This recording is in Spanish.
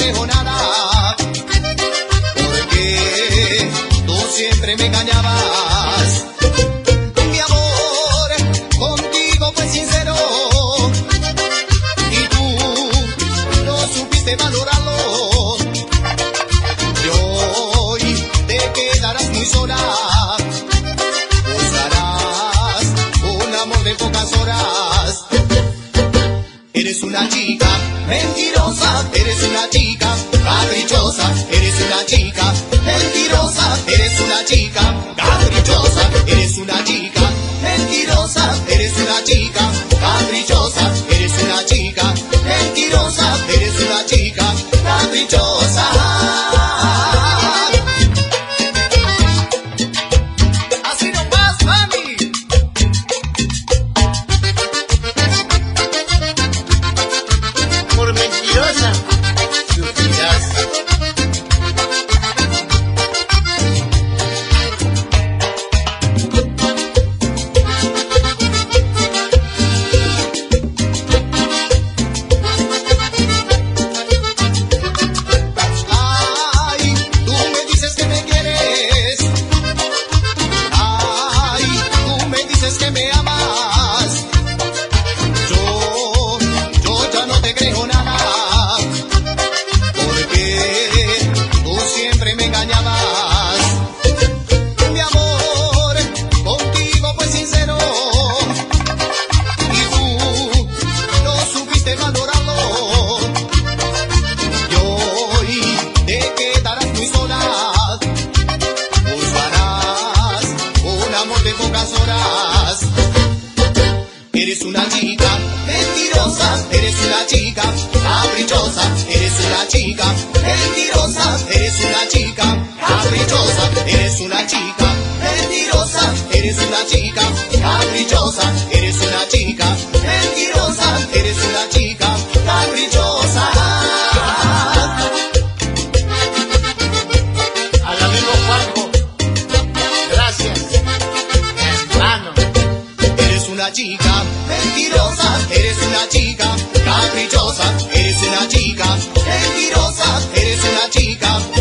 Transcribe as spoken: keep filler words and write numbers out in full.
creo nada, porque tú siempre me engañabas. Mi amor contigo fue sincero y tú no supiste valorarlo. Y hoy te quedarás muy sola, buscarás un amor de pocas horas. Eres una chica mentirosa, eres una chica caprichosa, eres una chica mentirosa, eres una chica caprichosa, eres una chica mentirosa, eres una chica caprichosa, eres una chica mentirosa, eres una chica caprichosa. Así nomás, mami. Por mentirosa sufrirás. Ay, tú me dices que me quieres. Ay, tú me dices que me amas. Yo, yo ya no te creo nada, porque tú siempre me engañabas. Mi amor contigo fue sincero y tú no supiste valorarlo. Y hoy te quedarás muy sola, buscarás un amor de pocas horas. Eres una chica mentirosa, eres una chica caprichosa, eres una chica mentirosa, eres una chica caprichosa, eres una chica mentirosa, eres una chica caprichosa, eres una chica mentirosa, eres una chica caprichosa. Al amigo Juanjo, gracias, hermano. Eres una chica mentirosa, eres una chica caprichosa, eres una chica mentirosa, eres una chica